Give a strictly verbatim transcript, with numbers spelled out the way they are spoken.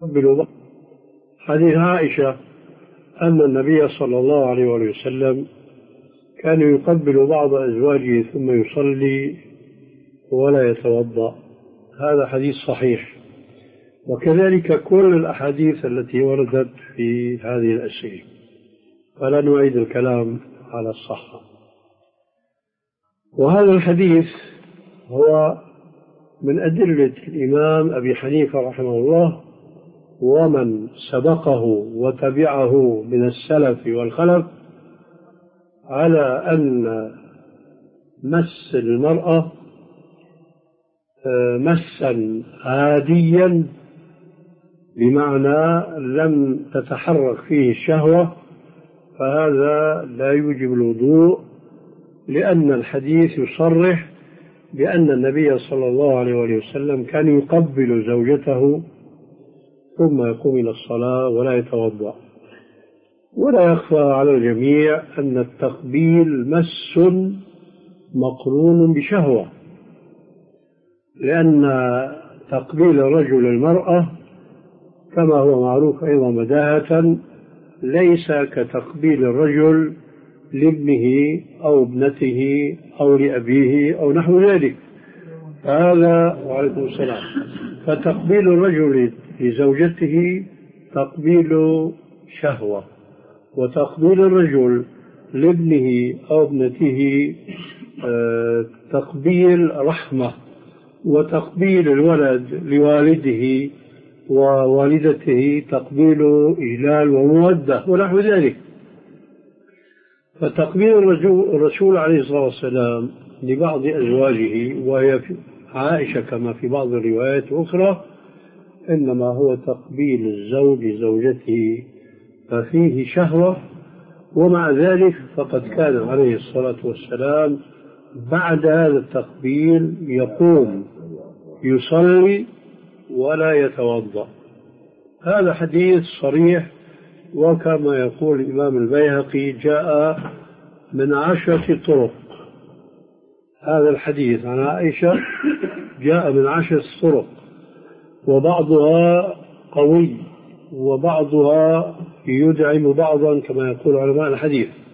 حديث عائشة أن النبي صلى الله عليه وسلم كان يقبل بعض أزواجه ثم يصلي ولا يتوضأ. هذا حديث صحيح، وكذلك كل الأحاديث التي وردت في هذه الأسئلة، فلا نعيد الكلام على الصحة. وهذا الحديث هو من أدلة الإمام أبي حنيفة رحمه الله ومن سبقه وتبعه من السلف والخلف على أن مس المرأة مسا عاديا، بمعنى لم تتحرك فيه الشهوة، فهذا لا يوجب الوضوء، لأن الحديث يصرح بأن النبي صلى الله عليه وسلم كان يقبل زوجته ثم يقوم إلى الصلاة ولا يتوضأ. ولا يخفى على الجميع أن التقبيل مس مقرون بشهوة، لأن تقبيل الرجل المرأة كما هو معروف أيضا بداهة ليس كتقبيل الرجل لابنه أو ابنته أو لأبيه أو نحو ذلك. هذا وعليكم السلام. فتقبيل الرجل لزوجته تقبيل شهوة، وتقبيل الرجل لابنه أو ابنته تقبيل رحمة، وتقبيل الولد لوالده ووالدته تقبيل إجلال ومودة ونحو ذلك. فتقبيل الرسول عليه الصلاة والسلام لبعض أزواجه وهي عائشة كما في بعض الروايات الأخرى إنما هو تقبيل الزوج لزوجته ففيه شهوة، ومع ذلك فقد كان عليه الصلاة والسلام بعد هذا التقبيل يقوم يصلي ولا يتوضأ. هذا حديث صريح، وكما يقول الإمام البيهقي جاء من عشرة طرق. هذا الحديث عن عائشة جاء من عشرة طرق، وبعضها قوي وبعضها يدعم بعضا كما يقول علماء الحديث.